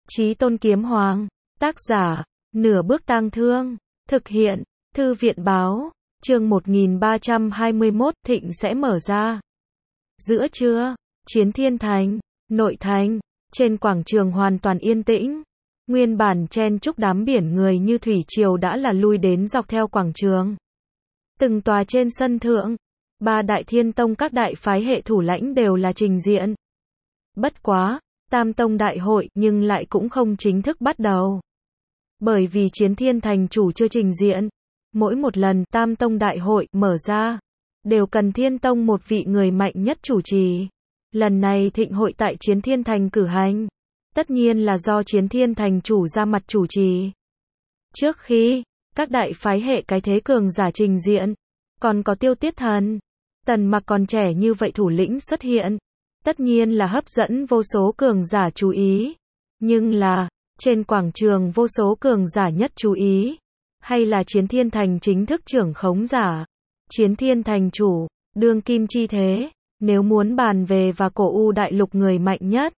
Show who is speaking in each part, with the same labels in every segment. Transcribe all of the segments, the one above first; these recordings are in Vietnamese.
Speaker 1: Chí Tôn Kiếm Hoàng, tác giả, Nửa Bước Tang Thương, thực hiện, Thư viện báo, chương 1321, thịnh sẽ mở ra. Giữa trưa, Chiến Thiên Thành, nội thành, trên quảng trường hoàn toàn yên tĩnh. Nguyên bản chen chúc đám biển người như thủy triều đã là lui đến dọc theo quảng trường. Từng tòa trên sân thượng, ba đại thiên tông các đại phái hệ thủ lãnh đều là trình diện. Bất quá, Tam Tông đại hội nhưng lại cũng không chính thức bắt đầu. Bởi vì Chiến Thiên Thành chủ chưa trình diện, mỗi một lần Tam Tông đại hội mở ra, đều cần Thiên Tông một vị người mạnh nhất chủ trì. Lần này thịnh hội tại Chiến Thiên Thành cử hành, tất nhiên là do Chiến Thiên Thành chủ ra mặt chủ trì. Trước khi các đại phái hệ cái thế cường giả trình diện, còn có Tiêu Tiết Thần, Tần Mặc còn trẻ như vậy thủ lĩnh xuất hiện, tất nhiên là hấp dẫn vô số cường giả chú ý. Nhưng là, trên quảng trường vô số cường giả nhất chú ý, hay là Chiến Thiên Thành chính thức trưởng khống giả, Chiến Thiên Thành chủ, đương kim chi thế, nếu muốn bàn về và cổ u đại lục người mạnh nhất.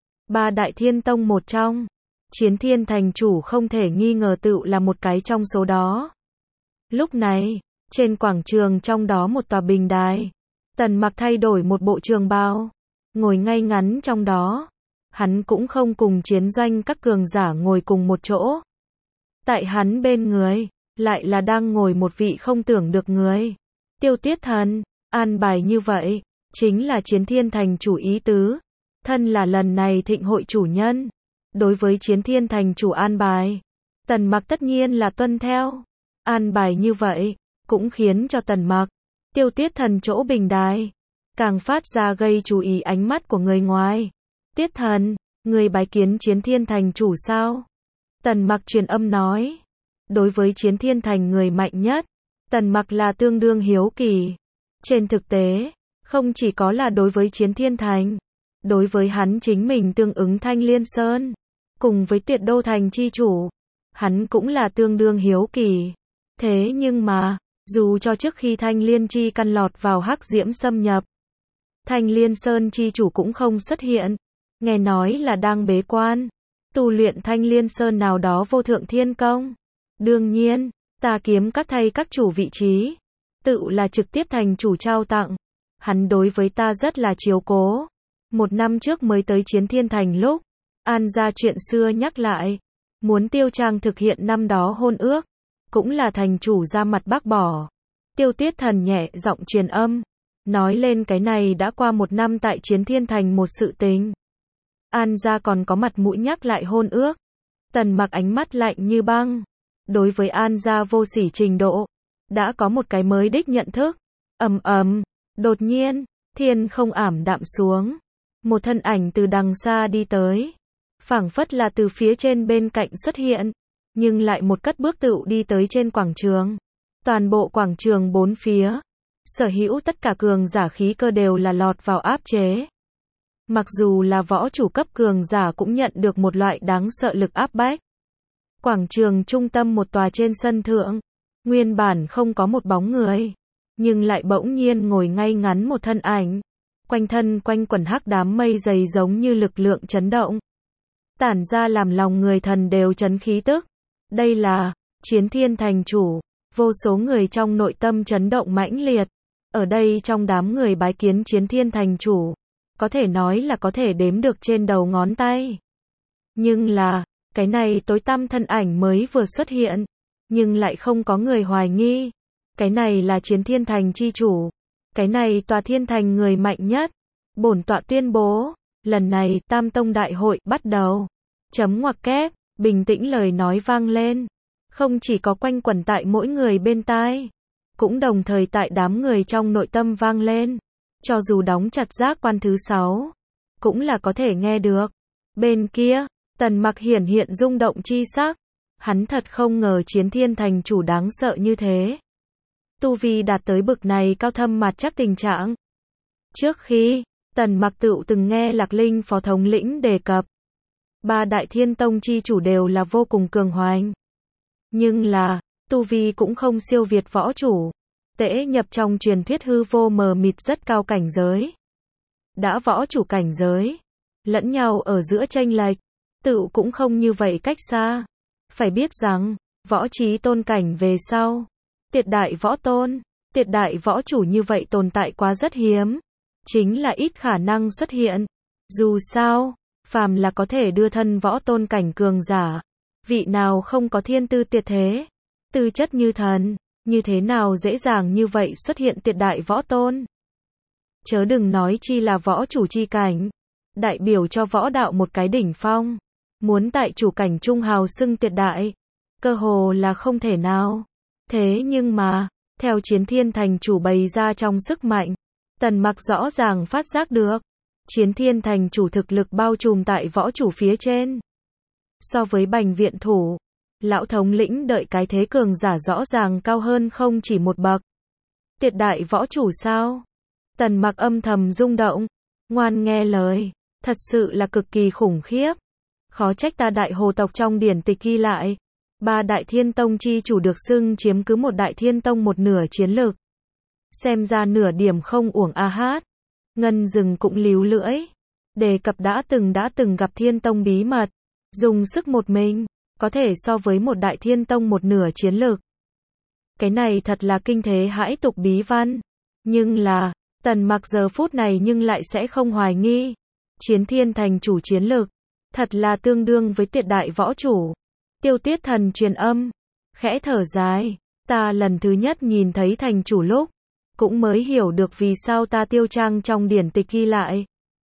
Speaker 1: Ba đại thiên tông một trong, Chiến Thiên Thành chủ không thể nghi ngờ tự là một cái trong số đó. Lúc này, trên quảng trường trong đó một tòa bình đài, Tần Mặc thay đổi một bộ trường bào, ngồi ngay ngắn trong đó. Hắn cũng không cùng chiến doanh các cường giả ngồi cùng một chỗ. Tại hắn bên người, lại là đang ngồi một vị không tưởng được người. Tiêu Tiết Thần, an bài như vậy, chính là Chiến Thiên Thành chủ ý tứ. Thân là lần này thịnh hội chủ nhân. Đối với Chiến Thiên Thành chủ an bài, Tần Mặc tất nhiên là tuân theo. An bài như vậy, cũng khiến cho Tần Mặc, Tiêu Tiết Thần chỗ bình đài, càng phát ra gây chú ý ánh mắt của người ngoài. Tiết Thần, người bái kiến Chiến Thiên Thành chủ sao? Tần Mặc truyền âm nói. Đối với Chiến Thiên Thành người mạnh nhất, Tần Mặc là tương đương hiếu kỳ. Trên thực tế, không chỉ có là đối với Chiến Thiên Thành, đối với hắn chính mình tương ứng Thanh Liên Sơn, cùng với Tuyệt Đô Thành chi chủ, hắn cũng là tương đương hiếu kỳ. Thế nhưng mà, dù cho trước khi Thanh Liên chi căn lọt vào hắc diễm xâm nhập, Thanh Liên Sơn chi chủ cũng không xuất hiện. Nghe nói là đang bế quan, tu luyện Thanh Liên Sơn nào đó vô thượng thiên công. Đương nhiên, ta kiếm các thầy các chủ vị trí, tự là trực tiếp thành chủ trao tặng. Hắn đối với ta rất là chiếu cố. Một năm trước mới tới Chiến Thiên Thành lúc, an ra chuyện xưa nhắc lại, muốn Tiêu Trang thực hiện năm đó hôn ước, cũng là thành chủ ra mặt bác bỏ. Tiêu Tiết Thần nhẹ giọng truyền âm, nói lên cái này đã qua một năm tại Chiến Thiên Thành một sự tình. An gia còn có mặt mũi nhắc lại hôn ước. Tần Mặc ánh mắt lạnh như băng. Đối với An gia vô sỉ trình độ, đã có một cái mới đích nhận thức. Đột nhiên, thiên không ảm đạm xuống. Một thân ảnh từ đằng xa đi tới. Phảng phất là từ phía trên bên cạnh xuất hiện, nhưng lại một cất bước tựu đi tới trên quảng trường. Toàn bộ quảng trường bốn phía, sở hữu tất cả cường giả khí cơ đều là lọt vào áp chế. Mặc dù là võ chủ cấp cường giả cũng nhận được một loại đáng sợ lực áp bách. Quảng trường trung tâm một tòa trên sân thượng, nguyên bản không có một bóng người, nhưng lại bỗng nhiên ngồi ngay ngắn một thân ảnh. Quanh thân quanh quẩn hắc đám mây dày giống như lực lượng chấn động, tản ra làm lòng người thần đều chấn khí tức. Đây là Chiến Thiên Thành chủ. Vô số người trong nội tâm chấn động mãnh liệt. Ở đây trong đám người bái kiến Chiến Thiên Thành chủ, có thể nói là có thể đếm được trên đầu ngón tay. Nhưng là, cái này tối tăm thân ảnh mới vừa xuất hiện, nhưng lại không có người hoài nghi. Cái này là Chiến Thiên Thành chi chủ. Cái này tòa thiên thành người mạnh nhất. Bổn tọa tuyên bố, lần này Tam Tông đại hội bắt đầu. Chấm ngoặc kép, bình tĩnh lời nói vang lên. Không chỉ có quanh quẩn tại mỗi người bên tai, cũng đồng thời tại đám người trong nội tâm vang lên. Cho dù đóng chặt giác quan thứ 6, cũng là có thể nghe được. Bên kia, Tần Mặc hiển hiện rung động chi sắc. Hắn thật không ngờ Chiến Thiên Thành chủ đáng sợ như thế. Tu vi đạt tới bực này cao thâm mặt chắc tình trạng. Trước khi, Tần Mặc tựu từng nghe Lạc Linh phó thống lĩnh đề cập, ba đại thiên tông chi chủ đều là vô cùng cường hoành. Nhưng là, tu vi cũng không siêu việt võ chủ. Tễ nhập trong truyền thuyết hư vô mờ mịt rất cao cảnh giới. Đã võ chủ cảnh giới, lẫn nhau ở giữa chênh lệch, Tựu cũng không như vậy cách xa. Phải biết rằng, võ trí tôn cảnh về sau, tuyệt đại võ tôn, tuyệt đại võ chủ như vậy tồn tại quá rất hiếm. Chính là ít khả năng xuất hiện. Dù sao, phàm là có thể đưa thân võ tôn cảnh cường giả, vị nào không có thiên tư tuyệt thế, tư chất như thần, như thế nào dễ dàng như vậy xuất hiện tuyệt đại võ tôn. Chớ đừng nói chi là võ chủ chi cảnh, đại biểu cho võ đạo một cái đỉnh phong, muốn tại chủ cảnh trung hào xưng tuyệt đại, cơ hồ là không thể nào. Thế nhưng mà, theo Chiến Thiên Thành chủ bày ra trong sức mạnh, Tần Mặc rõ ràng phát giác được, Chiến Thiên Thành chủ thực lực bao trùm tại võ chủ phía trên. So với Bành viện thủ, lão thống lĩnh đợi cái thế cường giả rõ ràng cao hơn không chỉ một bậc. Tuyệt đại võ chủ sao? Tần Mặc âm thầm rung động, ngoan nghe lời, thật sự là cực kỳ khủng khiếp. Khó trách ta Đại Hồ tộc trong điển tịch ghi lại, 3 đại thiên tông chi chủ được xưng chiếm cứ một đại thiên tông một nửa chiến lực. Xem ra nửa điểm không uổng a hát. Ngân Dừng cũng líu lưỡi, đề cập đã từng gặp thiên tông bí mật, dùng sức một mình, có thể so với một đại thiên tông một nửa chiến lực. Cái này thật là kinh thế hãi tục bí văn. Nhưng là, Tần Mặc giờ phút này nhưng lại sẽ không hoài nghi. Chiến Thiên Thành chủ chiến lực, thật là tương đương với tuyệt đại võ chủ. Tiêu Tuyết Thần truyền âm, khẽ thở dài, ta lần thứ nhất nhìn thấy thành chủ lúc, cũng mới hiểu được vì sao ta Tiêu Trang trong điển tịch ghi lại.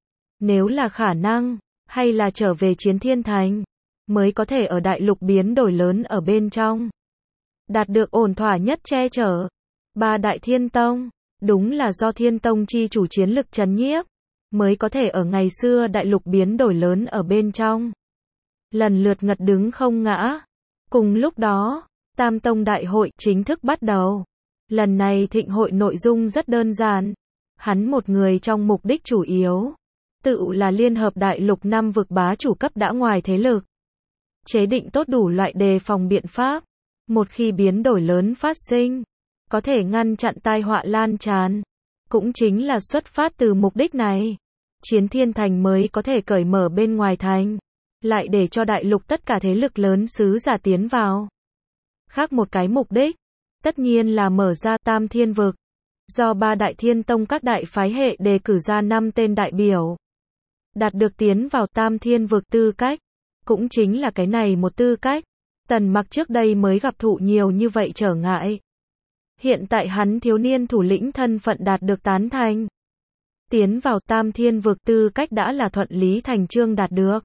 Speaker 1: Nếu là khả năng, hay là trở về Chiến Thiên Thành, mới có thể ở đại lục biến đổi lớn ở bên trong, đạt được ổn thỏa nhất che chở. 3 đại thiên tông, đúng là do thiên tông chi chủ chiến lực trấn nhiếp, mới có thể ở ngày xưa đại lục biến đổi lớn ở bên trong, lần lượt ngật đứng không ngã. Cùng lúc đó, Tam Tông Đại hội chính thức bắt đầu. Lần này thịnh hội nội dung rất đơn giản. Hắn một người trong mục đích chủ yếu, tự là liên hợp đại lục 5 vực bá chủ cấp đã ngoài thế lực. Chế định tốt đủ loại đề phòng biện pháp. Một khi biến đổi lớn phát sinh, có thể ngăn chặn tai họa lan tràn. Cũng chính là xuất phát từ mục đích này, Chiến Thiên Thành mới có thể cởi mở bên ngoài thành, lại để cho đại lục tất cả thế lực lớn sứ giả tiến vào. Khác một cái mục đích, tất nhiên là mở ra Tam Thiên Vực, do 3 đại thiên tông các đại phái hệ đề cử ra 5 tên đại biểu, đạt được tiến vào Tam Thiên Vực tư cách. Cũng chính là cái này một tư cách, Tần Mặc trước đây mới gặp thụ nhiều như vậy trở ngại. Hiện tại hắn thiếu niên thủ lĩnh thân phận đạt được tán thành. Tiến vào Tam Thiên Vực tư cách đã là thuận lý thành chương đạt được.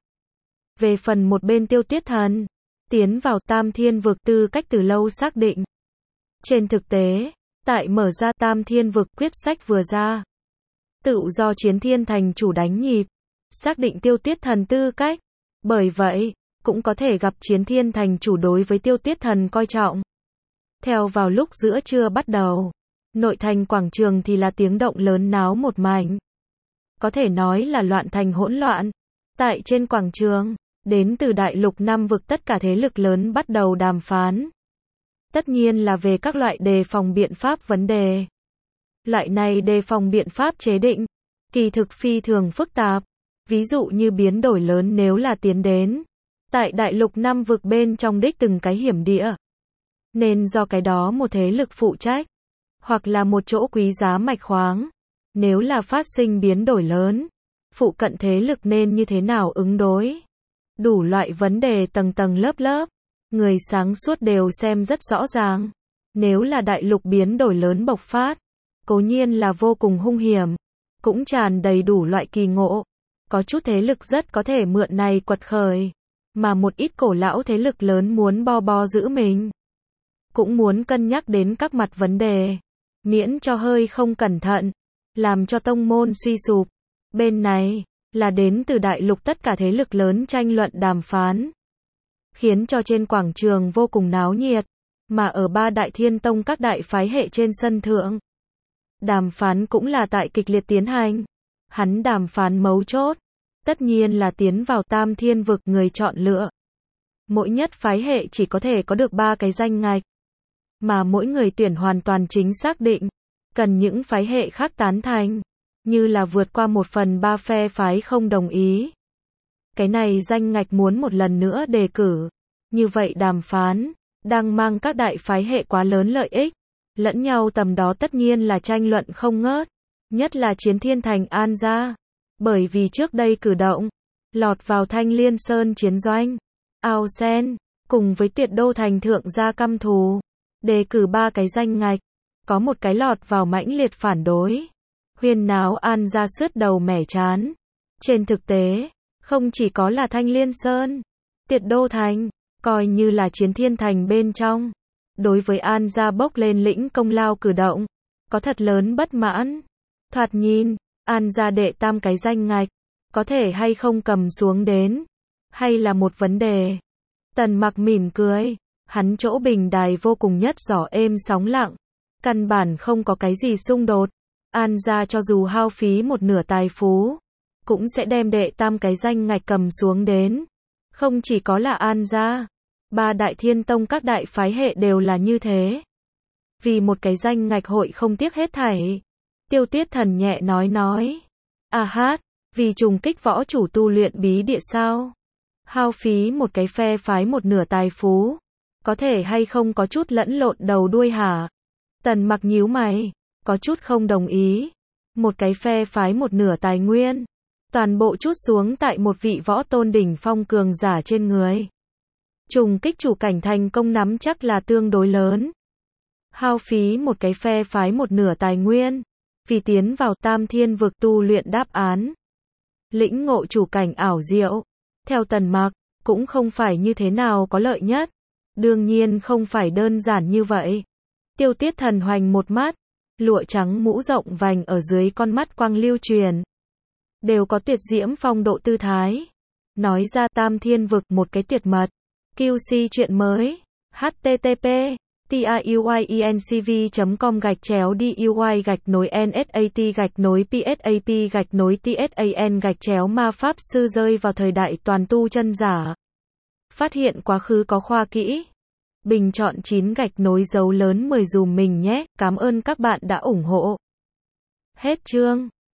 Speaker 1: Về phần một bên Tiêu Tuyết Thần, tiến vào Tam Thiên Vực tư cách từ lâu xác định. Trên thực tế, tại mở ra Tam Thiên Vực quyết sách vừa ra, tự do Chiến Thiên Thành chủ đánh nhịp, xác định Tiêu Tuyết Thần tư cách. Bởi vậy, cũng có thể gặp Chiến Thiên Thành chủ đối với Tiêu Tuyết Thần coi trọng. Theo vào lúc giữa trưa bắt đầu, nội thành quảng trường thì là tiếng động lớn náo một mảnh. Có thể nói là loạn thành hỗn loạn. Tại trên quảng trường, đến từ đại lục 5 vực tất cả thế lực lớn bắt đầu đàm phán. Tất nhiên là về các loại đề phòng biện pháp vấn đề. Loại này đề phòng biện pháp chế định, kỳ thực phi thường phức tạp. Ví dụ như biến đổi lớn nếu là tiến đến tại đại lục 5 vực bên trong đích từng cái hiểm địa, nên do cái đó một thế lực phụ trách, hoặc là một chỗ quý giá mạch khoáng. Nếu là phát sinh biến đổi lớn, phụ cận thế lực nên như thế nào ứng đối. Đủ loại vấn đề tầng tầng lớp lớp, người sáng suốt đều xem rất rõ ràng. Nếu là đại lục biến đổi lớn bộc phát, cố nhiên là vô cùng hung hiểm, cũng tràn đầy đủ loại kỳ ngộ. Có chút thế lực rất có thể mượn này quật khởi, mà một ít cổ lão thế lực lớn muốn bo giữ mình, cũng muốn cân nhắc đến các mặt vấn đề, miễn cho hơi không cẩn thận, làm cho tông môn suy sụp. Bên này, là đến từ đại lục tất cả thế lực lớn tranh luận đàm phán, khiến cho trên quảng trường vô cùng náo nhiệt, mà ở 3 đại thiên tông các đại phái hệ trên sân thượng, đàm phán cũng là tại kịch liệt tiến hành. Hắn đàm phán mấu chốt, tất nhiên là tiến vào Tam Thiên Vực người chọn lựa. Mỗi nhất phái hệ chỉ có thể có được 3 cái danh ngạch, mà mỗi người tuyển hoàn toàn chính xác định, cần những phái hệ khác tán thành, như là vượt qua 1/3 phe phái không đồng ý. Cái này danh ngạch muốn một lần nữa đề cử. Như vậy đàm phán, đang mang các đại phái hệ quá lớn lợi ích. Lẫn nhau tầm đó tất nhiên là tranh luận không ngớt. Nhất là Chiến Thiên Thành An gia. Bởi vì trước đây cử động, lọt vào Thanh Liên Sơn chiến doanh. Ao Sen, cùng với Tuyệt Đô Thành thượng gia căm thù. Đề cử 3 cái danh ngạch. Có một cái lọt vào mãnh liệt phản đối. Huyên náo An gia sứt đầu mẻ chán. Trên thực tế, không chỉ có là Thanh Liên Sơn, Tuyệt Đô Thành, coi như là Chiến Thiên Thành bên trong. Đối với An gia bốc lên lĩnh công lao cử động, có thật lớn bất mãn. Thoạt nhìn, An gia đệ tam cái danh ngạch, có thể hay không cầm xuống đến, hay là một vấn đề. Tần Mặc mỉm cười, hắn chỗ bình đài vô cùng nhất giỏ êm sóng lặng, căn bản không có cái gì xung đột. An gia cho dù hao phí một nửa tài phú, cũng sẽ đem đệ tam cái danh ngạch cầm xuống đến. Không chỉ có là An gia, 3 đại thiên tông các đại phái hệ đều là như thế. Vì một cái danh ngạch hội không tiếc hết thảy. Tiêu Tiết Thần nhẹ nói. À hát, vì trùng kích võ chủ tu luyện bí địa sao? Hao phí một cái phe phái một nửa tài phú. Có thể hay không có chút lẫn lộn đầu đuôi hả? Tần Mặc nhíu mày, có chút không đồng ý. Một cái phe phái một nửa tài nguyên. Toàn bộ chút xuống tại một vị võ tôn đỉnh phong cường giả trên người. Trùng kích chủ cảnh thành công nắm chắc là tương đối lớn. Hao phí một cái phe phái một nửa tài nguyên. Vì tiến vào Tam Thiên vực tu luyện đáp án. Lĩnh ngộ chủ cảnh ảo diệu. Theo Tần Mặc, cũng không phải như thế nào có lợi nhất. Đương nhiên không phải đơn giản như vậy. Tiêu Tiết Thần hoành một mắt. Lụa trắng mũ rộng vành ở dưới con mắt quang lưu truyền. Đều có tuyệt diễm phong độ tư thái. Nói ra Tam Thiên vực một cái tuyệt mật. QC chuyện mới. http tiuy.com/duy-nsat-psap-tsan - ma pháp sư rơi vào thời đại toàn tu chân giả. Phát hiện quá khứ có khoa kỹ. Bình chọn 9 dấu lớn 10 dùm mình nhé. Cảm ơn các bạn đã ủng hộ. Hết chương.